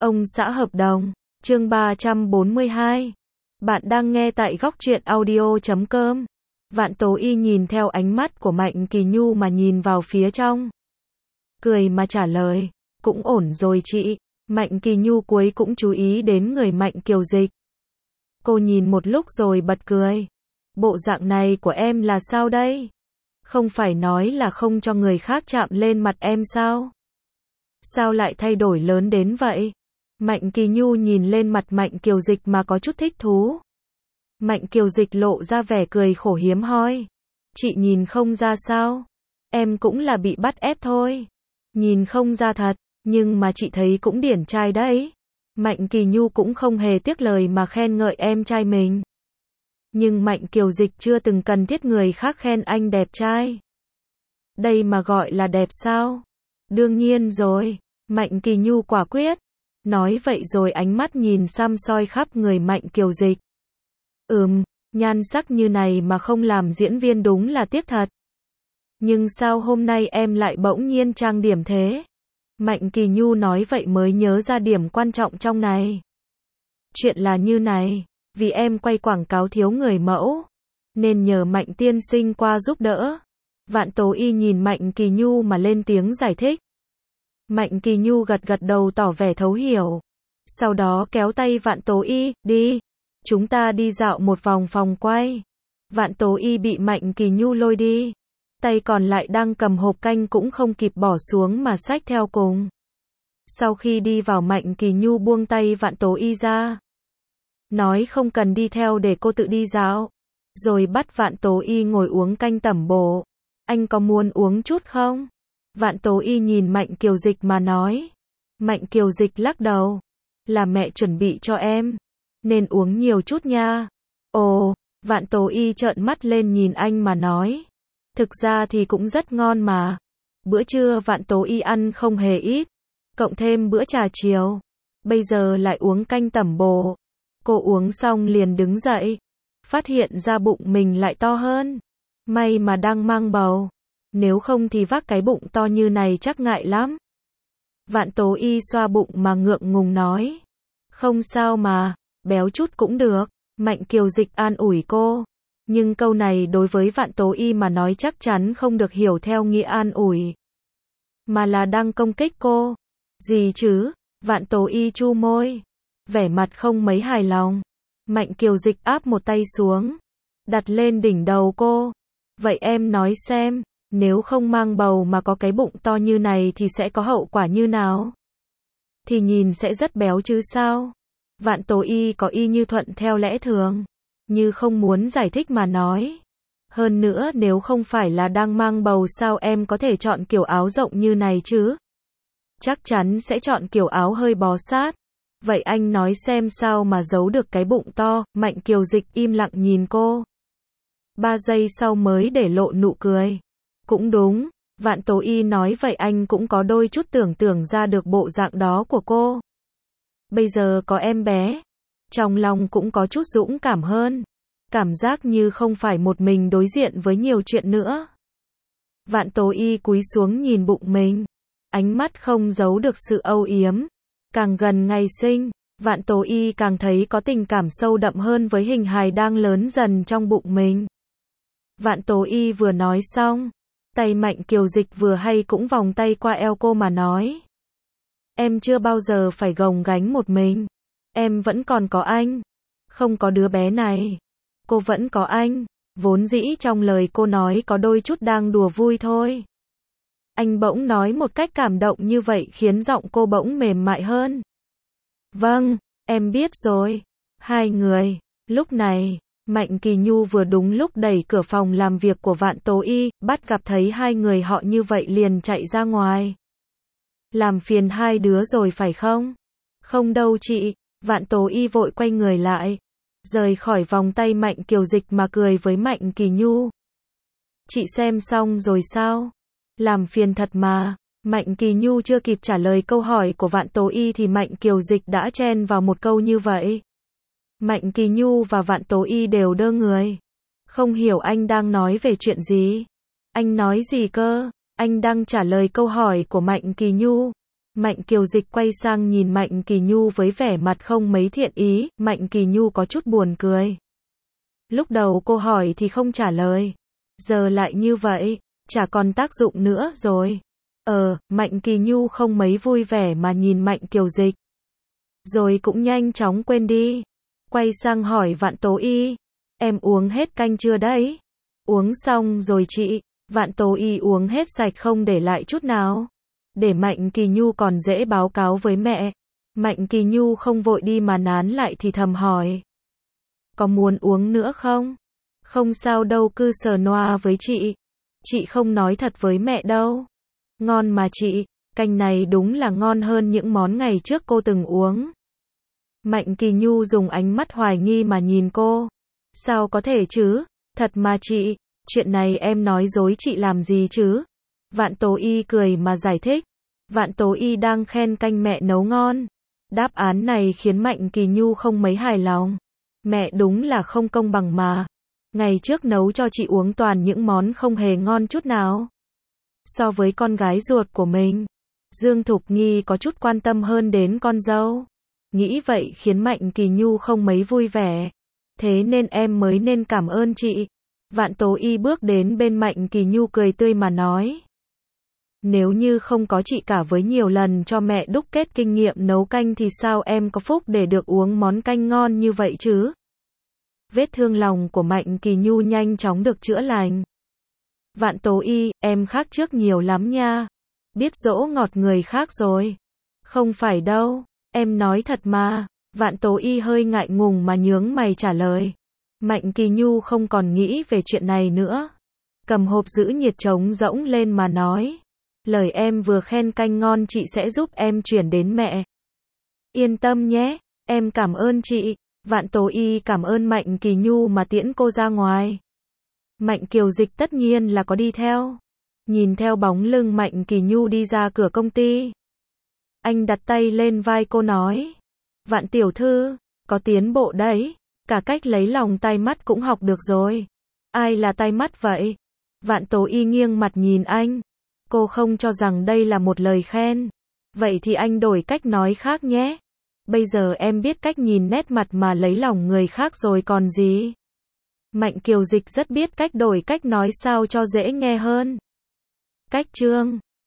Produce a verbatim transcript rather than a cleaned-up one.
Ông xã hợp đồng, chương ba trăm bốn mươi hai. Bạn đang nghe tại góc truyện audio chấm com. Vạn Tố Y nhìn theo ánh mắt của Mạnh Kỳ Nhu mà nhìn vào phía trong. Cười mà trả lời, cũng ổn rồi chị. Mạnh Kỳ Nhu cuối cũng chú ý đến người Mạnh Kiều Dịch. Cô nhìn một lúc rồi bật cười. Bộ dạng này của em là sao đây? Không phải nói là không cho người khác chạm lên mặt em sao? Sao lại thay đổi lớn đến vậy? Mạnh Kỳ Nhu nhìn lên mặt Mạnh Kiều Dịch mà có chút thích thú. Mạnh Kiều Dịch lộ ra vẻ cười khổ hiếm hoi. Chị nhìn không ra sao? Em cũng là bị bắt ép thôi. Nhìn không ra thật, nhưng mà chị thấy cũng điển trai đấy. Mạnh Kỳ Nhu cũng không hề tiếc lời mà khen ngợi em trai mình. Nhưng Mạnh Kiều Dịch chưa từng cần thiết người khác khen anh đẹp trai. Đây mà gọi là đẹp sao? Đương nhiên rồi. Mạnh Kỳ Nhu quả quyết. Nói vậy rồi ánh mắt nhìn xăm soi khắp người Mạnh Kiều Dịch. Ừm, nhan sắc như này mà không làm diễn viên đúng là tiếc thật. Nhưng sao hôm nay em lại bỗng nhiên trang điểm thế? Mạnh Kỳ Nhu nói vậy mới nhớ ra điểm quan trọng trong này. Chuyện là như này, vì em quay quảng cáo thiếu người mẫu, nên nhờ Mạnh tiên sinh qua giúp đỡ. Vạn Tố Y nhìn Mạnh Kỳ Nhu mà lên tiếng giải thích. Mạnh Kỳ Nhu gật gật đầu tỏ vẻ thấu hiểu. Sau đó kéo tay Vạn Tố Y, đi. Chúng ta đi dạo một vòng phòng quay. Vạn Tố Y bị Mạnh Kỳ Nhu lôi đi. Tay còn lại đang cầm hộp canh cũng không kịp bỏ xuống mà xách theo cùng. Sau khi đi vào Mạnh Kỳ Nhu buông tay Vạn Tố Y ra. Nói không cần đi theo để cô tự đi dạo. Rồi bắt Vạn Tố Y ngồi uống canh tẩm bổ. Anh có muốn uống chút không? Vạn Tố Y nhìn Mạnh Kiều Dịch mà nói. Mạnh Kiều Dịch lắc đầu. Là mẹ chuẩn bị cho em. Nên uống nhiều chút nha. Ồ, Vạn Tố Y trợn mắt lên nhìn anh mà nói. Thực ra thì cũng rất ngon mà. Bữa trưa Vạn Tố Y ăn không hề ít. Cộng thêm bữa trà chiều. Bây giờ lại uống canh tẩm bổ. Cô uống xong liền đứng dậy. Phát hiện ra bụng mình lại to hơn. May mà đang mang bầu. Nếu không thì vác cái bụng to như này chắc ngại lắm. Vạn Tố Y xoa bụng mà ngượng ngùng nói. Không sao mà, béo chút cũng được. Mạnh Kiều Dịch an ủi cô. Nhưng câu này đối với Vạn Tố Y mà nói chắc chắn không được hiểu theo nghĩa an ủi. Mà là đang công kích cô. Gì chứ? Vạn Tố Y chu môi. Vẻ mặt không mấy hài lòng. Mạnh Kiều Dịch áp một tay xuống. Đặt lên đỉnh đầu cô. Vậy em nói xem. Nếu không mang bầu mà có cái bụng to như này thì sẽ có hậu quả như nào? Thì nhìn sẽ rất béo chứ sao? Vạn Tố Y có y như thuận theo lẽ thường. Như không muốn giải thích mà nói. Hơn nữa nếu không phải là đang mang bầu sao em có thể chọn kiểu áo rộng như này chứ? Chắc chắn sẽ chọn kiểu áo hơi bó sát. Vậy anh nói xem sao mà giấu được cái bụng to? Mạnh Kiều Dịch im lặng nhìn cô. Ba giây sau mới để lộ nụ cười. Cũng đúng, Vạn Tố Y nói vậy anh cũng có đôi chút tưởng tượng ra được bộ dạng đó của cô. Bây giờ có em bé, trong lòng cũng có chút dũng cảm hơn. Cảm giác như không phải một mình đối diện với nhiều chuyện nữa. Vạn Tố Y cúi xuống nhìn bụng mình. Ánh mắt không giấu được sự âu yếm. Càng gần ngày sinh, Vạn Tố Y càng thấy có tình cảm sâu đậm hơn với hình hài đang lớn dần trong bụng mình. Vạn Tố Y vừa nói xong. Tay Mạnh Kiều Dịch vừa hay cũng vòng tay qua eo cô mà nói. Em chưa bao giờ phải gồng gánh một mình. Em vẫn còn có anh. Không có đứa bé này. Cô vẫn có anh. Vốn dĩ trong lời cô nói có đôi chút đang đùa vui thôi. Anh bỗng nói một cách cảm động như vậy khiến giọng cô bỗng mềm mại hơn. Vâng, em biết rồi. Hai người. Lúc này. Mạnh Kỳ Nhu vừa đúng lúc đẩy cửa phòng làm việc của Vạn Tố Y, bắt gặp thấy hai người họ như vậy liền chạy ra ngoài. Làm phiền hai đứa rồi phải không? Không đâu chị, Vạn Tố Y vội quay người lại, rời khỏi vòng tay Mạnh Kiều Dịch mà cười với Mạnh Kỳ Nhu. Chị xem xong rồi sao? Làm phiền thật mà. Mạnh Kỳ Nhu chưa kịp trả lời câu hỏi của Vạn Tố Y thì Mạnh Kiều Dịch đã chen vào một câu như vậy. Mạnh Kỳ Nhu và Vạn Tố Y đều đơ người. Không hiểu anh đang nói về chuyện gì. Anh nói gì cơ? Anh đang trả lời câu hỏi của Mạnh Kỳ Nhu. Mạnh Kiều Dịch quay sang nhìn Mạnh Kỳ Nhu với vẻ mặt không mấy thiện ý, Mạnh Kỳ Nhu có chút buồn cười. Lúc đầu cô hỏi thì không trả lời, giờ lại như vậy, chả còn tác dụng nữa rồi. Ờ, Mạnh Kỳ Nhu không mấy vui vẻ mà nhìn Mạnh Kiều Dịch. Rồi cũng nhanh chóng quên đi. Quay sang hỏi Vạn Tố Y, em uống hết canh chưa đấy? Uống xong rồi chị. Vạn Tố Y uống hết sạch không để lại chút nào. Để Mạnh Kỳ Nhu còn dễ báo cáo với mẹ. Mạnh Kỳ Nhu không vội đi mà nán lại thì thầm hỏi. Có muốn uống nữa không? Không sao đâu, cứ sờ noa với chị. Chị không nói thật với mẹ đâu. Ngon mà chị, canh này đúng là ngon hơn những món ngày trước cô từng uống. Mạnh Kỳ Nhu dùng ánh mắt hoài nghi mà nhìn cô. Sao có thể chứ? Thật mà chị, chuyện này em nói dối chị làm gì chứ? Vạn Tố Y cười mà giải thích. Vạn Tố Y đang khen canh mẹ nấu ngon. Đáp án này khiến Mạnh Kỳ Nhu không mấy hài lòng. Mẹ đúng là không công bằng mà. Ngày trước nấu cho chị uống toàn những món không hề ngon chút nào. So với con gái ruột của mình, Dương Thục Nghi có chút quan tâm hơn đến con dâu. Nghĩ vậy khiến Mạnh Kỳ Nhu không mấy vui vẻ. Thế nên em mới nên cảm ơn chị. Vạn Tố Y bước đến bên Mạnh Kỳ Nhu cười tươi mà nói. Nếu như không có chị cả với nhiều lần cho mẹ đúc kết kinh nghiệm nấu canh thì sao em có phúc để được uống món canh ngon như vậy chứ? Vết thương lòng của Mạnh Kỳ Nhu nhanh chóng được chữa lành. Vạn Tố Y, em khác trước nhiều lắm nha. Biết dỗ ngọt người khác rồi. Không phải đâu, em nói thật mà. Vạn Tố Y hơi ngại ngùng mà nhướng mày trả lời. Mạnh Kỳ Nhu không còn nghĩ về chuyện này nữa. Cầm hộp giữ nhiệt trống rỗng lên mà nói. Lời em vừa khen canh ngon chị sẽ giúp em chuyển đến mẹ. Yên tâm nhé, em cảm ơn chị. Vạn Tố Y cảm ơn Mạnh Kỳ Nhu mà tiễn cô ra ngoài. Mạnh Kiều Dịch tất nhiên là có đi theo. Nhìn theo bóng lưng Mạnh Kỳ Nhu đi ra cửa công ty. Anh đặt tay lên vai cô nói. Vạn tiểu thư, có tiến bộ đấy. Cả cách lấy lòng tai mắt cũng học được rồi. Ai là tai mắt vậy? Vạn Tố Y nghiêng mặt nhìn anh. Cô không cho rằng đây là một lời khen. Vậy thì anh đổi cách nói khác nhé. Bây giờ em biết cách nhìn nét mặt mà lấy lòng người khác rồi còn gì. Mạnh Kiều Dịch rất biết cách đổi cách nói sao cho dễ nghe hơn. Cách chương